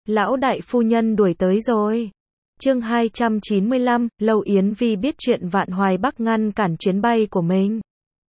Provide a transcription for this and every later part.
Lão đại phu nhân đuổi tới rồi. Chương 295, Lâu Yến Vi biết chuyện Vạn Hoài Bắc ngăn cản chuyến bay của mình.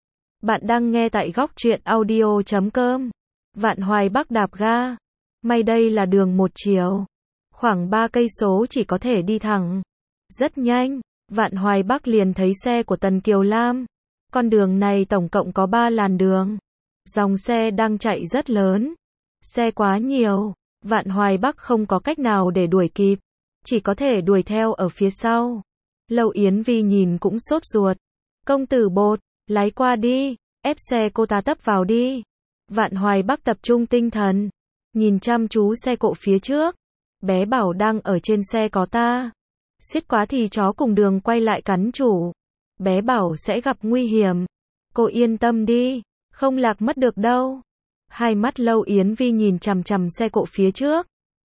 Bạn đang nghe tại góc truyện audio.com. Vạn Hoài Bắc đạp ga. May đây là đường một chiều. Khoảng 3 cây số chỉ có thể đi thẳng. Rất nhanh, Vạn Hoài Bắc liền thấy xe của Tần Kiều Lam. Con đường này tổng cộng có 3 làn đường. Dòng xe đang chạy rất lớn. Xe quá nhiều. Vạn Hoài Bắc không có cách nào để đuổi kịp. Chỉ có thể đuổi theo ở phía sau. Lâu Yến Vi nhìn cũng sốt ruột. Công tử Bột, lái qua đi, ép xe cô ta tấp vào đi. Vạn Hoài Bắc tập trung tinh thần. Nhìn chăm chú xe cộ phía trước. Bé Bảo đang ở trên xe có ta. Xiết quá thì chó cùng đường quay lại cắn chủ. Bé Bảo sẽ gặp nguy hiểm. Cô yên tâm đi, không lạc mất được đâu. Hai mắt Lâu Yến Vi nhìn chằm chằm xe cộ phía trước.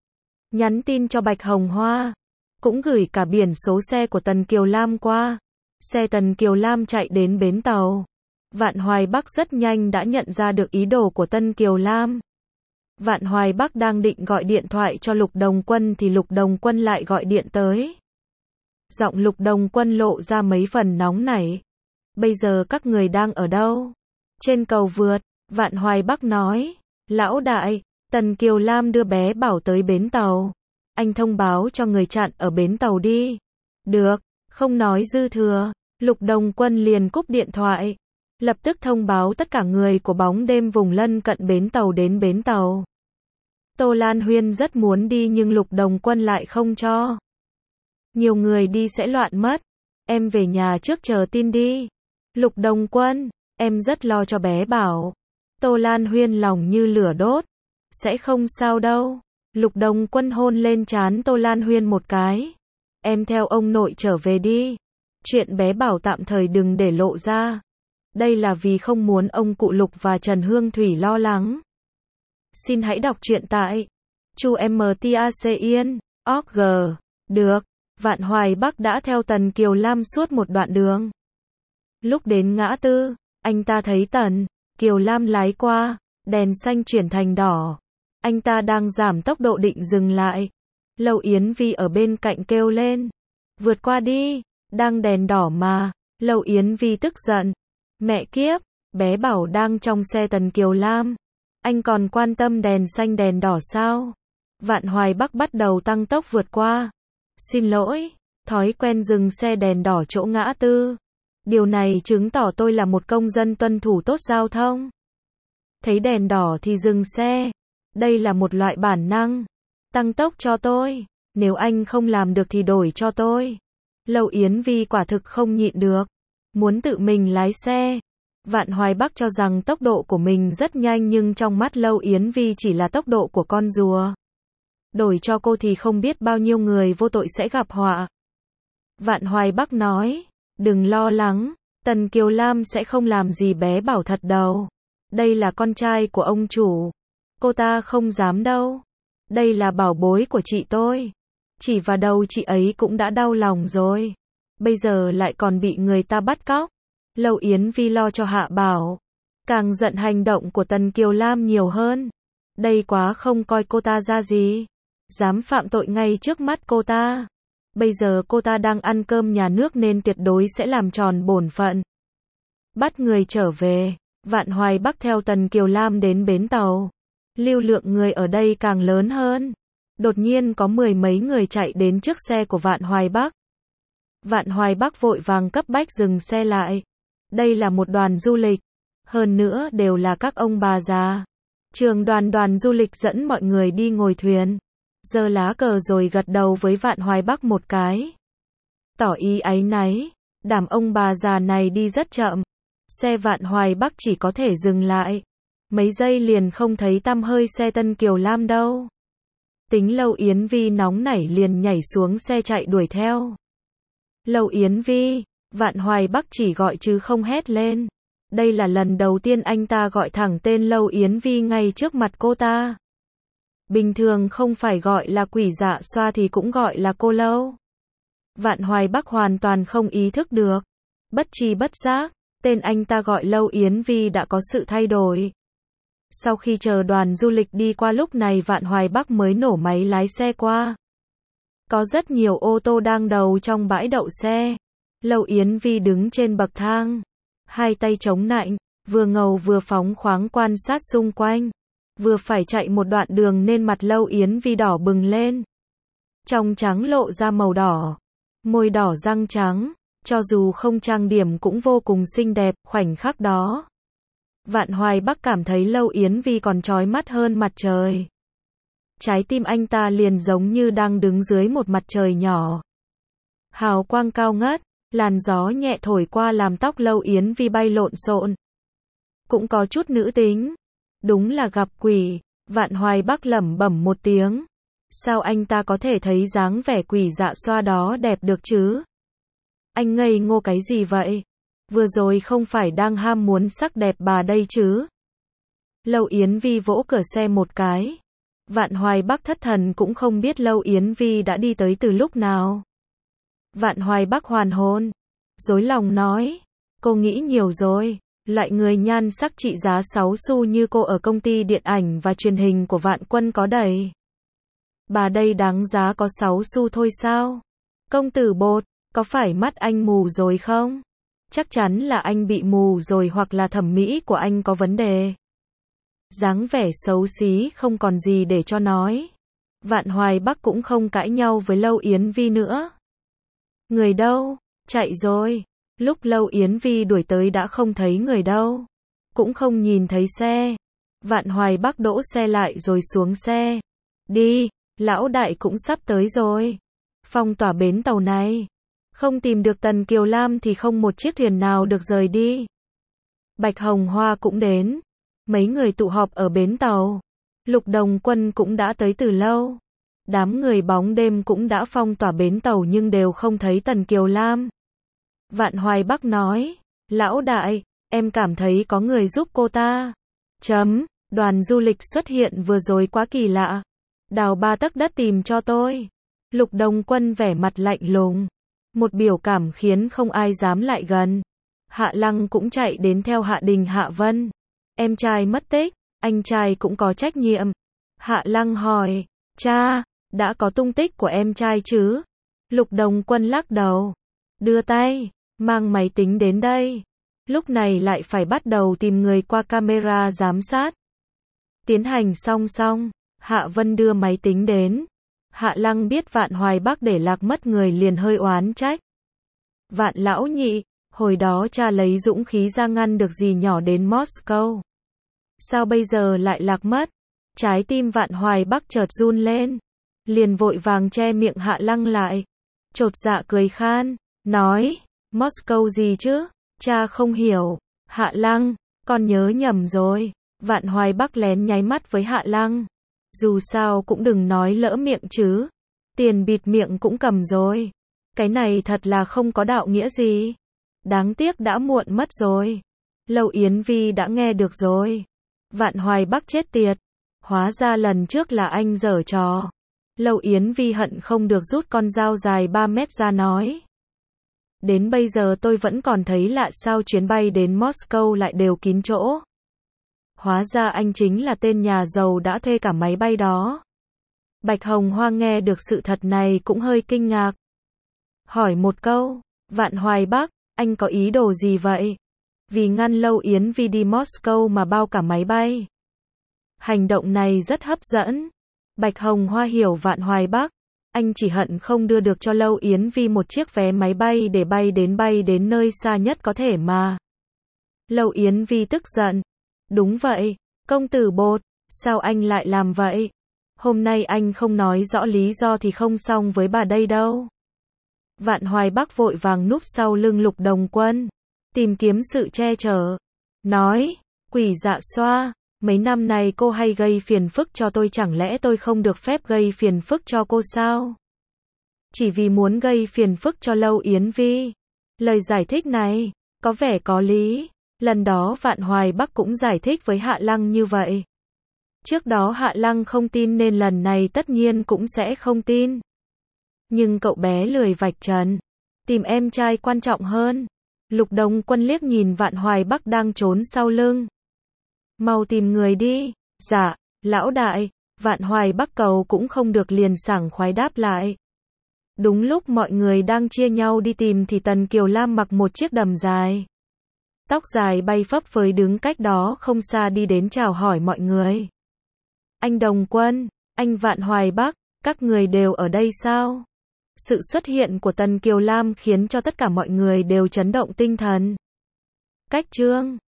Nhắn tin cho Bạch Hồng Hoa. Cũng gửi cả biển số xe của Tần Kiều Lam qua. Xe Tần Kiều Lam chạy đến bến tàu. Vạn Hoài Bắc rất nhanh đã nhận ra được ý đồ của Tần Kiều Lam. Vạn Hoài Bắc đang định gọi điện thoại cho Lục Đồng Quân thì Lục Đồng Quân lại gọi điện tới. Giọng Lục Đồng Quân lộ ra mấy phần nóng nảy. Bây giờ các người đang ở đâu? Trên cầu vượt. Vạn Hoài Bắc nói. Lão đại, Tần Kiều Lam đưa bé Bảo tới bến tàu. Anh thông báo cho người chặn ở bến tàu đi. Được, không nói dư thừa. Lục Đồng Quân liền cúp điện thoại. Lập tức thông báo tất cả người của bóng đêm vùng lân cận bến tàu đến bến tàu. Tô Lan Huyên rất muốn đi nhưng Lục Đồng Quân lại không cho. Nhiều người đi sẽ loạn mất. Em về nhà trước chờ tin đi. Lục Đồng Quân, em rất lo cho bé Bảo. Tô Lan Huyên lòng như lửa đốt. Sẽ không sao đâu. Lục Đồng Quân hôn lên trán Tô Lan Huyên một cái. Em theo ông nội trở về đi. Chuyện bé Bảo tạm thời đừng để lộ ra. Đây là vì không muốn ông cụ Lục và Trần Hương Thủy lo lắng. Xin hãy đọc truyện tại chu mtacin.org. Được. Vạn Hoài Bắc đã theo Tần Kiều Lam suốt một đoạn đường. Lúc đến ngã tư, anh ta thấy Tần Kiều Lam lái qua, đèn xanh chuyển thành đỏ. Anh ta đang giảm tốc độ định dừng lại. Lâu Yến Vi ở bên cạnh kêu lên. Vượt qua đi, đang đèn đỏ mà. Lâu Yến Vi tức giận. Mẹ kiếp, bé Bảo đang trong xe Tần Kiều Lam. Anh còn quan tâm đèn xanh đèn đỏ sao? Vạn Hoài Bắc bắt đầu tăng tốc vượt qua. Xin lỗi, thói quen dừng xe đèn đỏ chỗ ngã tư. Điều này chứng tỏ tôi là một công dân tuân thủ tốt giao thông. Thấy đèn đỏ thì dừng xe. Đây là một loại bản năng. Tăng tốc cho tôi. Nếu anh không làm được thì đổi cho tôi. Lâu Yến Vi quả thực không nhịn được. Muốn tự mình lái xe. Vạn Hoài Bắc cho rằng tốc độ của mình rất nhanh nhưng trong mắt Lâu Yến Vi chỉ là tốc độ của con rùa. Đổi cho cô thì không biết bao nhiêu người vô tội sẽ gặp họa. Vạn Hoài Bắc nói. Đừng lo lắng. Tần Kiều Lam sẽ không làm gì bé Bảo thật đâu. Đây là con trai của ông chủ. Cô ta không dám đâu. Đây là bảo bối của chị tôi. Chỉ vào đầu chị ấy cũng đã đau lòng rồi. Bây giờ lại còn bị người ta bắt cóc. Lâu Yến Vi lo cho Hạ Bảo. Càng giận hành động của Tần Kiều Lam nhiều hơn. Đây quá không coi cô ta ra gì. Dám phạm tội ngay trước mắt cô ta. Bây giờ cô ta đang ăn cơm nhà nước nên tuyệt đối sẽ làm tròn bổn phận. Bắt người trở về. Vạn Hoài Bắc theo Tần Kiều Lam đến bến tàu. Lưu lượng người ở đây càng lớn hơn. Đột nhiên có 10 mấy người chạy đến trước xe của Vạn Hoài Bắc. Vạn Hoài Bắc vội vàng cấp bách dừng xe lại. Đây là một đoàn du lịch. Hơn nữa đều là các ông bà già. Trường đoàn du lịch dẫn mọi người đi ngồi thuyền. Giơ lá cờ rồi gật đầu với Vạn Hoài Bắc một cái. Tỏ ý áy náy. Đảm ông bà già này đi rất chậm. Xe Vạn Hoài Bắc chỉ có thể dừng lại. Mấy giây liền không thấy tăm hơi xe Tần Kiều Lam đâu. Tính Lâu Yến Vi nóng nảy liền nhảy xuống xe chạy đuổi theo. Lâu Yến Vi, Vạn Hoài Bắc chỉ gọi chứ không hét lên. Đây là lần đầu tiên anh ta gọi thẳng tên Lâu Yến Vi ngay trước mặt cô ta. Bình thường không phải gọi là quỷ dạ xoa thì cũng gọi là cô Lâu. Vạn Hoài Bắc hoàn toàn không ý thức được. Bất tri bất giác, tên anh ta gọi Lâu Yến Vi đã có sự thay đổi. Sau khi chờ đoàn du lịch đi qua lúc này Vạn Hoài Bắc mới nổ máy lái xe qua. Có rất nhiều ô tô đang đậu trong bãi đậu xe. Lâu Yến Vi đứng trên bậc thang, hai tay chống nạnh, vừa ngầu vừa phóng khoáng quan sát xung quanh. Vừa phải chạy một đoạn đường nên mặt Lâu Yến Vi đỏ bừng lên. Trong trắng lộ ra màu đỏ, môi đỏ răng trắng, cho dù không trang điểm cũng vô cùng xinh đẹp. Khoảnh khắc đó, Vạn Hoài Bắc cảm thấy Lâu Yến Vi còn chói mắt hơn mặt trời. Trái tim anh ta liền giống như đang đứng dưới một mặt trời nhỏ. Hào quang cao ngất, làn gió nhẹ thổi qua làm tóc Lâu Yến Vi bay lộn xộn. Cũng có chút nữ tính. Đúng là gặp quỷ, Vạn Hoài Bắc lẩm bẩm một tiếng. Sao anh ta có thể thấy dáng vẻ quỷ dạ xoa đó đẹp được chứ? Anh ngây ngô cái gì vậy? Vừa rồi không phải đang ham muốn sắc đẹp bà đây chứ? Lâu Yến Vi vỗ cửa xe một cái. Vạn Hoài Bắc thất thần cũng không biết Lâu Yến Vi đã đi tới từ lúc nào. Vạn Hoài Bắc hoàn hồn, dối lòng nói, cô nghĩ nhiều rồi, loại người nhan sắc trị giá 6 xu như cô ở công ty điện ảnh và truyền hình của Vạn Quân có đầy. Bà đây đáng giá có 6 xu thôi sao? Công tử Bột, có phải mắt anh mù rồi không? Chắc chắn là anh bị mù rồi hoặc là thẩm mỹ của anh có vấn đề. Dáng vẻ xấu xí không còn gì để cho nói. Vạn Hoài Bắc cũng không cãi nhau với Lâu Yến Vi nữa. Người đâu? Chạy rồi. Lúc Lâu Yến Vi đuổi tới đã không thấy người đâu. Cũng không nhìn thấy xe. Vạn Hoài Bắc đỗ xe lại rồi xuống xe. Đi, lão đại cũng sắp tới rồi. Phong tỏa bến tàu này. Không tìm được Tần Kiều Lam thì không một chiếc thuyền nào được rời đi. Bạch Hồng Hoa cũng đến. Mấy người tụ họp ở bến tàu. Lục Đồng Quân cũng đã tới từ lâu. Đám người bóng đêm cũng đã phong tỏa bến tàu nhưng đều không thấy Tần Kiều Lam. Vạn Hoài Bắc nói, lão đại, em cảm thấy có người giúp cô ta. Đoàn du lịch xuất hiện vừa rồi quá kỳ lạ. Đào 3 tấc đất tìm cho tôi. Lục Đồng Quân vẻ mặt lạnh lùng. Một biểu cảm khiến không ai dám lại gần. Hạ Lăng cũng chạy đến theo Hạ Đình Hạ Vân. Em trai mất tích, anh trai cũng có trách nhiệm. Hạ Lăng hỏi, cha, đã có tung tích của em trai chứ? Lục Đồng Quân lắc đầu. Đưa tay, mang máy tính đến đây. Lúc này lại phải bắt đầu tìm người qua camera giám sát. Tiến hành song song, Hạ Vân đưa máy tính đến. Hạ Lăng biết Vạn Hoài Bắc để lạc mất người liền hơi oán trách. Vạn lão nhị, hồi đó cha lấy dũng khí ra ngăn được gì nhỏ đến Moscow. Sao bây giờ lại lạc mất? Trái tim Vạn Hoài Bắc chợt run lên. Liền vội vàng che miệng Hạ Lăng lại. Chột dạ cười khan, nói, Moscow gì chứ? Cha không hiểu. Hạ Lăng, con nhớ nhầm rồi. Vạn Hoài Bắc lén nháy mắt với Hạ Lăng. Dù sao cũng đừng nói lỡ miệng chứ. Tiền bịt miệng cũng cầm rồi. Cái này thật là không có đạo nghĩa gì. Đáng tiếc đã muộn mất rồi. Lâu Yến Vi đã nghe được rồi. Vạn Hoài Bắc chết tiệt. Hóa ra lần trước là anh giở trò. Lâu Yến Vi hận không được rút con dao dài 3 mét ra nói. Đến bây giờ tôi vẫn còn thấy lạ sao chuyến bay đến Moscow lại đều kín chỗ. Hóa ra anh chính là tên nhà giàu đã thuê cả máy bay đó. Bạch Hồng Hoa nghe được sự thật này cũng hơi kinh ngạc. Hỏi một câu, Vạn Hoài Bắc, anh có ý đồ gì vậy? Vì ngăn Lâu Yến Vi đi Moscow mà bao cả máy bay. Hành động này rất hấp dẫn. Bạch Hồng Hoa hiểu Vạn Hoài Bắc. Anh chỉ hận không đưa được cho Lâu Yến Vi một chiếc vé máy bay để bay đến nơi xa nhất có thể mà. Lâu Yến Vi tức giận. Đúng vậy, công tử Bột, sao anh lại làm vậy? Hôm nay anh không nói rõ lý do thì không xong với bà đây đâu. Vạn Hoài Bắc vội vàng núp sau lưng Lục Đồng Quân, tìm kiếm sự che chở. Nói, quỷ dạ xoa, mấy năm nay cô hay gây phiền phức cho tôi, chẳng lẽ tôi không được phép gây phiền phức cho cô sao? Chỉ vì muốn gây phiền phức cho Lâu Yến Vi. Lời giải thích này, có vẻ có lý. Lần đó Vạn Hoài Bắc cũng giải thích với Hạ Lăng như vậy. Trước đó Hạ Lăng không tin nên lần này tất nhiên cũng sẽ không tin. Nhưng cậu bé lười vạch trần. Tìm em trai quan trọng hơn. Lục Đồng Quân liếc nhìn Vạn Hoài Bắc đang trốn sau lưng. Mau tìm người đi. Dạ, lão đại. Vạn Hoài Bắc cầu cũng không được liền sảng khoái đáp lại. Đúng lúc mọi người đang chia nhau đi tìm thì Tần Kiều Lam mặc một chiếc đầm dài. Tóc dài bay phấp phới đứng cách đó không xa đi đến chào hỏi mọi người. Anh Đồng Quân, anh Vạn Hoài Bắc, các người đều ở đây sao? Sự xuất hiện của Tần Kiều Lam khiến cho tất cả mọi người đều chấn động tinh thần. Cách Trương